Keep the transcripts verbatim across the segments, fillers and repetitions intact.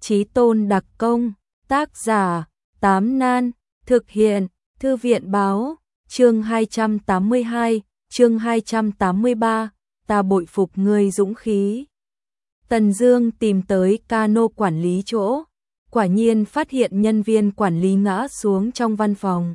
Chí tôn đặc công, tác giả, Tám Nan, thực hiện, Thư viện báo, chương hai trăm tám mươi hai, chương hai trăm tám mươi ba, ta bội phục ngươi dũng khí. Tần Dương tìm tới cano quản lý chỗ, quả nhiên phát hiện nhân viên quản lý ngã xuống trong văn phòng.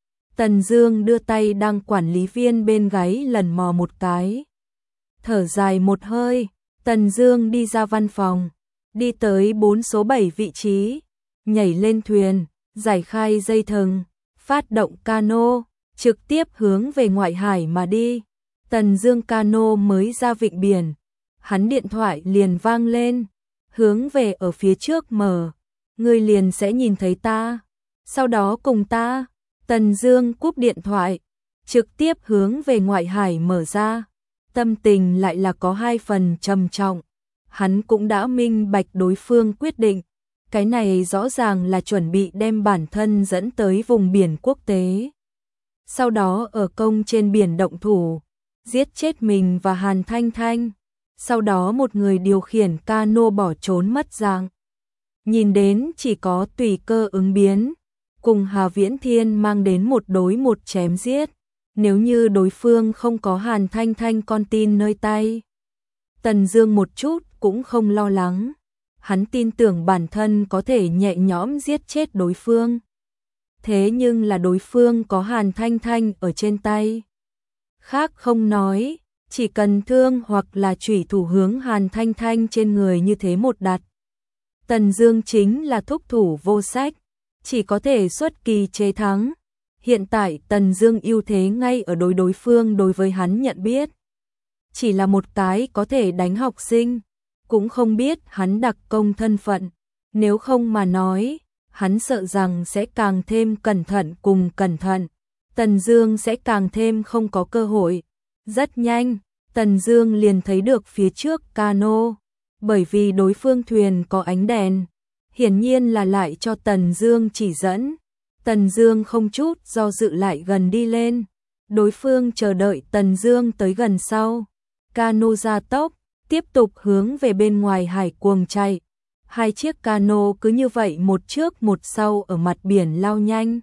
Tần Dương đưa tay đăng quản lý viên bên gáy lần mò một cái. Thở dài một hơi, Tần Dương đi ra văn phòng, đi tới bốn số bảy vị trí, nhảy lên thuyền, giải khai dây thừng, phát động cano, trực tiếp hướng về ngoại hải mà đi. Tần Dương cano mới ra vịnh biển, hắn điện thoại liền vang lên, hướng về ở phía trước mở, ngươi liền sẽ nhìn thấy ta, sau đó cùng ta. Tần Dương cúp điện thoại, trực tiếp hướng về ngoại hải mở ra, tâm tình lại là có hai phần trầm trọng. Hắn cũng đã minh bạch đối phương quyết định, cái này rõ ràng là chuẩn bị đem bản thân dẫn tới vùng biển quốc tế. Sau đó ở công trên biển động thủ, giết chết mình và Hàn Thanh Thanh, sau đó một người điều khiển cano bỏ trốn mất dạng. Nhìn đến chỉ có tùy cơ ứng biến, cùng Hà Viễn Thiên mang đến một đối một chém giết, nếu như đối phương không có Hàn Thanh Thanh con tin nơi tay. Tần Dương một chút cũng không lo lắng, hắn tin tưởng bản thân có thể nhẹ nhõm giết chết đối phương. Thế nhưng là đối phương có Hàn Thanh Thanh ở trên tay. Khác không nói, chỉ cần thương hoặc là chủy thủ hướng Hàn Thanh Thanh trên người như thế một đặt. Tần Dương chính là thúc thủ vô sách, chỉ có thể xuất kỳ chế thắng. Hiện tại Tần Dương ưu thế ngay ở đối đối phương đối với hắn nhận biết. Chỉ là một cái có thể đánh học sinh, cũng không biết hắn đặc công thân phận, nếu không mà nói, hắn sợ rằng sẽ càng thêm cẩn thận cùng cẩn thận, Tần Dương sẽ càng thêm không có cơ hội. Rất nhanh, Tần Dương liền thấy được phía trước cano, bởi vì đối phương thuyền có ánh đèn, hiển nhiên là lại cho Tần Dương chỉ dẫn. Tần Dương không chút do dự lại gần đi lên, đối phương chờ đợi Tần Dương tới gần sau, cano gia tốc, tiếp tục hướng về bên ngoài hải cuồng chạy. Hai chiếc cano cứ như vậy một trước một sau ở mặt biển lao nhanh.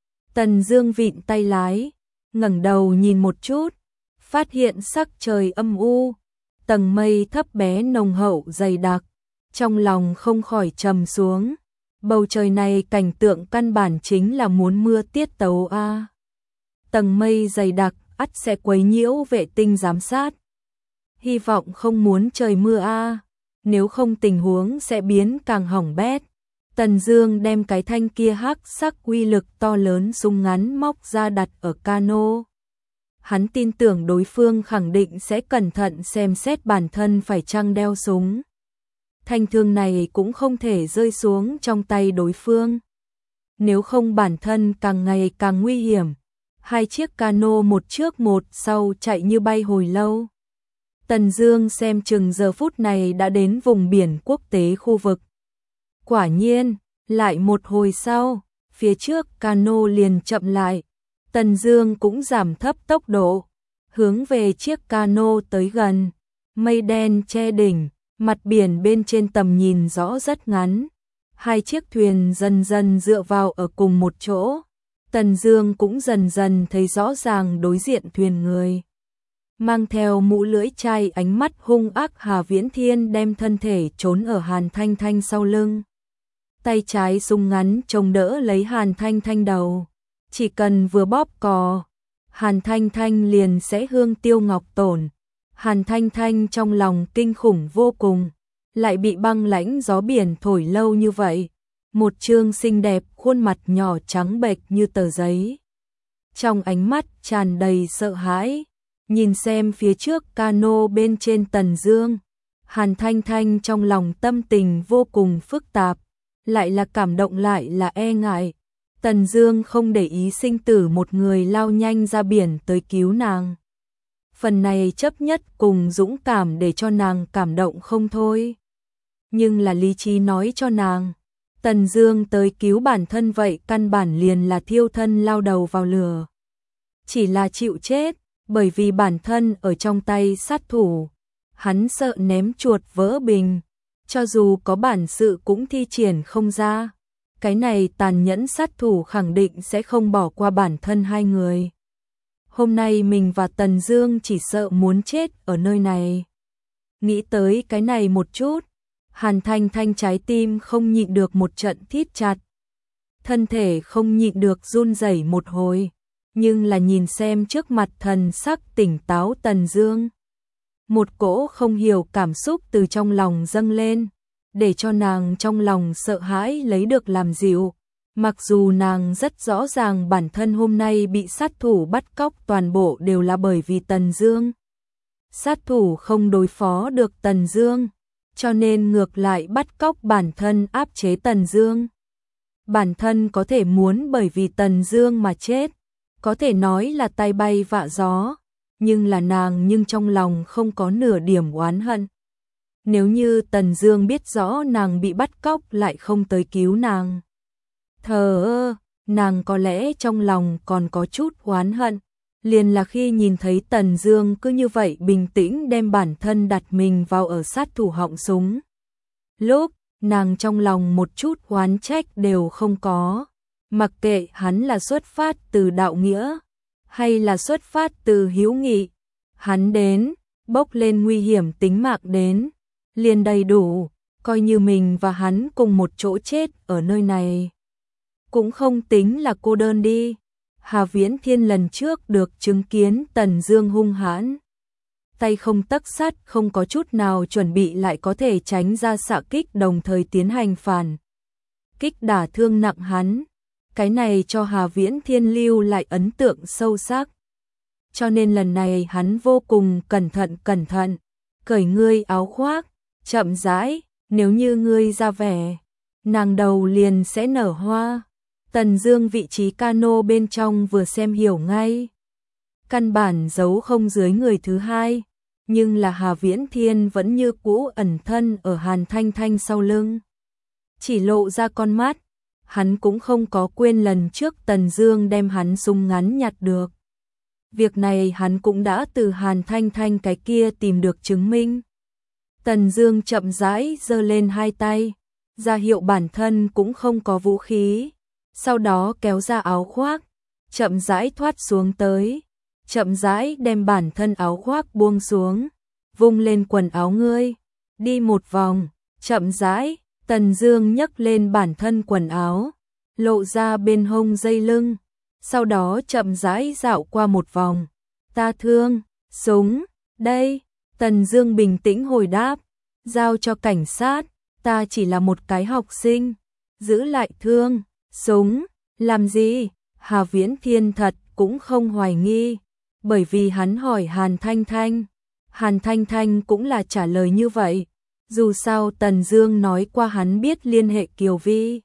Tần Dương vịn tay lái, ngẩng đầu nhìn một chút, phát hiện sắc trời âm u, tầng mây thấp bé nồng hậu dày đặc, trong lòng không khỏi trầm xuống. Bầu trời này cảnh tượng căn bản chính là muốn mưa tiết tấu a. À. Tầng mây dày đặc ắt sẽ quấy nhiễu vệ tinh giám sát. Hy vọng không muốn trời mưa a, à. Nếu không tình huống sẽ biến càng hỏng bét. Tần Dương đem cái thanh kia hắc sắc uy lực to lớn súng ngắn móc ra đặt ở cano. Hắn tin tưởng đối phương khẳng định sẽ cẩn thận xem xét bản thân phải chăng đeo súng. Thanh thương này cũng không thể rơi xuống trong tay đối phương. Nếu không bản thân càng ngày càng nguy hiểm. Hai chiếc cano một trước một sau chạy như bay hồi lâu. Tần Dương xem chừng giờ phút này đã đến vùng biển quốc tế khu vực. Quả nhiên, lại một hồi sau, phía trước cano liền chậm lại. Tần Dương cũng giảm thấp tốc độ, hướng về chiếc cano tới gần. Mây đen che đỉnh, mặt biển bên trên tầm nhìn rõ rất ngắn. Hai chiếc thuyền dần dần dựa vào ở cùng một chỗ. Tần Dương cũng dần dần thấy rõ ràng đối diện thuyền người. Mang theo mũ lưỡi chai ánh mắt hung ác Hà Viễn Thiên đem thân thể trốn ở Hàn Thanh Thanh sau lưng. Tay trái súng ngắn chống đỡ lấy Hàn Thanh Thanh đầu. Chỉ cần vừa bóp cò, Hàn Thanh Thanh liền sẽ hương tiêu ngọc tổn. Hàn Thanh Thanh trong lòng kinh khủng vô cùng, lại bị băng lãnh gió biển thổi lâu như vậy. Một trương xinh đẹp, khuôn mặt nhỏ trắng bệch như tờ giấy. Trong ánh mắt tràn đầy sợ hãi, nhìn xem phía trước cano bên trên Tần Dương, Hàn Thanh Thanh trong lòng tâm tình vô cùng phức tạp, lại là cảm động lại là e ngại. Tần Dương không để ý sinh tử một người lao nhanh ra biển tới cứu nàng. Phần này chấp nhất cùng dũng cảm để cho nàng cảm động không thôi. Nhưng là lý trí nói cho nàng, Tần Dương tới cứu bản thân vậy căn bản liền là thiêu thân lao đầu vào lửa. Chỉ là chịu chết, bởi vì bản thân ở trong tay sát thủ. Hắn sợ ném chuột vỡ bình, cho dù có bản sự cũng thi triển không ra. Cái này tàn nhẫn sát thủ khẳng định sẽ không bỏ qua bản thân hai người. Hôm nay mình và Tần Dương chỉ sợ muốn chết ở nơi này. Nghĩ tới cái này một chút, Hàn Thanh Thanh trái tim không nhịn được một trận thít chặt. Thân thể không nhịn được run rẩy một hồi, nhưng là nhìn xem trước mặt thần sắc tỉnh táo Tần Dương. Một cỗ không hiểu cảm xúc từ trong lòng dâng lên, để cho nàng trong lòng sợ hãi lấy được làm dịu. Mặc dù nàng rất rõ ràng bản thân hôm nay bị sát thủ bắt cóc toàn bộ đều là bởi vì Tần Dương. Sát thủ không đối phó được Tần Dương, cho nên ngược lại bắt cóc bản thân áp chế Tần Dương. Bản thân có thể muốn bởi vì Tần Dương mà chết, có thể nói là tai bay vạ gió, nhưng là nàng nhưng trong lòng không có nửa điểm oán hận. Nếu như Tần Dương biết rõ nàng bị bắt cóc lại không tới cứu nàng, thờ ơ, nàng có lẽ trong lòng còn có chút oán hận. Liền là khi nhìn thấy Tần Dương cứ như vậy bình tĩnh đem bản thân đặt mình vào ở sát thủ họng súng, lúc nàng trong lòng một chút oán trách đều không có. Mặc kệ hắn là xuất phát từ đạo nghĩa hay là xuất phát từ hiếu nghị, hắn đến, bốc lên nguy hiểm tính mạng đến, liền đầy đủ, coi như mình và hắn cùng một chỗ chết ở nơi này. Cũng không tính là cô đơn đi. Hà Viễn Thiên lần trước được chứng kiến Tần Dương hung hãn, tay không tấc sắt, không có chút nào chuẩn bị lại có thể tránh ra xạ kích đồng thời tiến hành phản kích đả thương nặng hắn. Cái này cho Hà Viễn Thiên lưu lại ấn tượng sâu sắc. Cho nên lần này hắn vô cùng cẩn thận cẩn thận, cởi ngươi áo khoác, chậm rãi, nếu như ngươi ra vẻ, nàng đầu liền sẽ nở hoa. Tần Dương vị trí cano bên trong vừa xem hiểu ngay. Căn bản giấu không dưới người thứ hai, nhưng là Hà Viễn Thiên vẫn như cũ ẩn thân ở Hàn Thanh Thanh sau lưng. Chỉ lộ ra con mắt, hắn cũng không có quên lần trước Tần Dương đem hắn súng ngắn nhặt được. Việc này hắn cũng đã từ Hàn Thanh Thanh cái kia tìm được chứng minh. Tần Dương chậm rãi giơ lên hai tay, ra hiệu bản thân cũng không có vũ khí. Sau đó kéo ra áo khoác, chậm rãi thoát xuống tới, chậm rãi đem bản thân áo khoác buông xuống, vung lên quần áo ngươi, đi một vòng, chậm rãi, Tần Dương nhấc lên bản thân quần áo, lộ ra bên hông dây lưng, sau đó chậm rãi dạo qua một vòng. Ta thương, súng, đây, Tần Dương bình tĩnh hồi đáp, giao cho cảnh sát, ta chỉ là một cái học sinh, giữ lại thương, súng, làm gì? Hà Viễn Thiên thật cũng không hoài nghi, bởi vì hắn hỏi Hàn Thanh Thanh, Hàn Thanh Thanh cũng là trả lời như vậy. Dù sao Tần Dương nói qua hắn biết liên hệ Kiều Vi.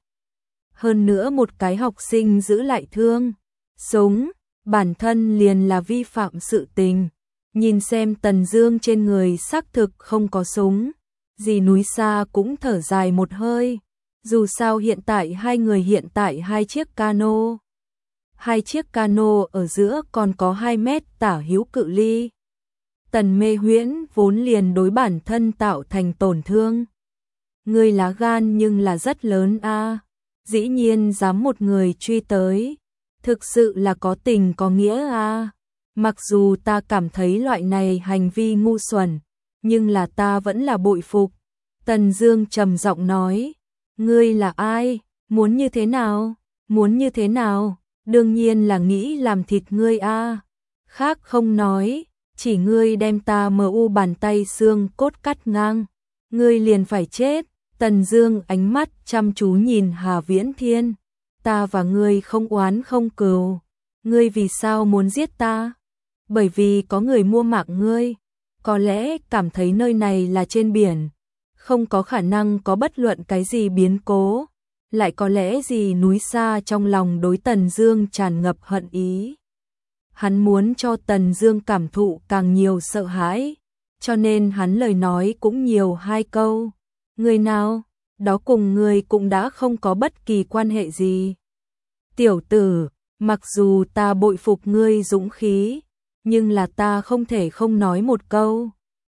Hơn nữa một cái học sinh giữ lại thương, súng, bản thân liền là vi phạm sự tình. Nhìn xem Tần Dương trên người xác thực không có súng, dì núi xa cũng thở dài một hơi. Dù sao hiện tại hai người hiện tại hai chiếc cano. Hai chiếc cano ở giữa còn có hai mét tả hữu cự ly. Tần Mê Huyễn vốn liền đối bản thân tạo thành tổn thương. Người lá gan nhưng là rất lớn a, dĩ nhiên dám một người truy tới, thực sự là có tình có nghĩa a. Mặc dù ta cảm thấy loại này hành vi ngu xuẩn, nhưng là ta vẫn là bội phục. Tần Dương trầm giọng nói, ngươi là ai, muốn như thế nào, muốn như thế nào, đương nhiên là nghĩ làm thịt ngươi a. Khác không nói, chỉ ngươi đem ta mờ u bàn tay xương cốt cắt ngang, ngươi liền phải chết. Tần Dương ánh mắt chăm chú nhìn Hà Viễn Thiên, ta và ngươi không oán không cừu, ngươi vì sao muốn giết ta? Bởi vì có người mua mạng ngươi, có lẽ cảm thấy nơi này là trên biển, không có khả năng có bất luận cái gì biến cố, lại có lẽ gì núi xa trong lòng đối Tần Dương tràn ngập hận ý. Hắn muốn cho Tần Dương cảm thụ càng nhiều sợ hãi, cho nên hắn lời nói cũng nhiều hai câu. Người nào, đó cùng người cũng đã không có bất kỳ quan hệ gì. Tiểu tử, mặc dù ta bội phục ngươi dũng khí, nhưng là ta không thể không nói một câu.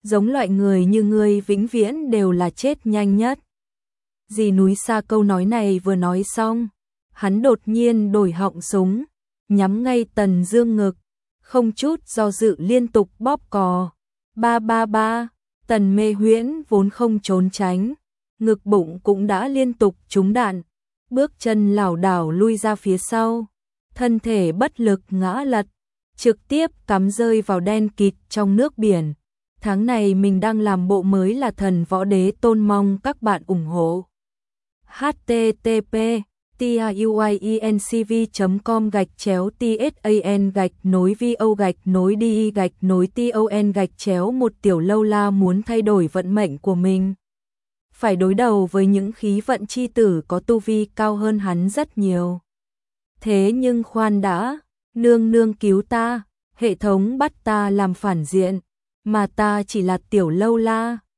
giống loại người như ngươi vĩnh viễn đều là chết nhanh nhất. Dì núi xa câu nói này vừa nói xong, hắn đột nhiên đổi họng súng, nhắm ngay Tần Dương ngực, không chút do dự liên tục bóp cò. Ba ba ba, Tần Mê Huyễn vốn không trốn tránh, ngực bụng cũng đã liên tục trúng đạn, bước chân lảo đảo lui ra phía sau, thân thể bất lực ngã lật, trực tiếp cắm rơi vào đen kịt trong nước biển. Tháng này mình đang làm bộ mới là Thần Võ Đế Tôn, mong các bạn ủng hộ. h t t p tiuyencv chấm com gạch chéo tsan gạch nối vo gạch nối đi gạch nối ton gạch chéo một Tiểu Lâu La muốn thay đổi vận mệnh của mình. Phải đối đầu với những khí vận chi tử có tu vi cao hơn hắn rất nhiều. Thế nhưng khoan đã, nương nương cứu ta, hệ thống bắt ta làm phản diện, mà ta chỉ là Tiểu Lâu La.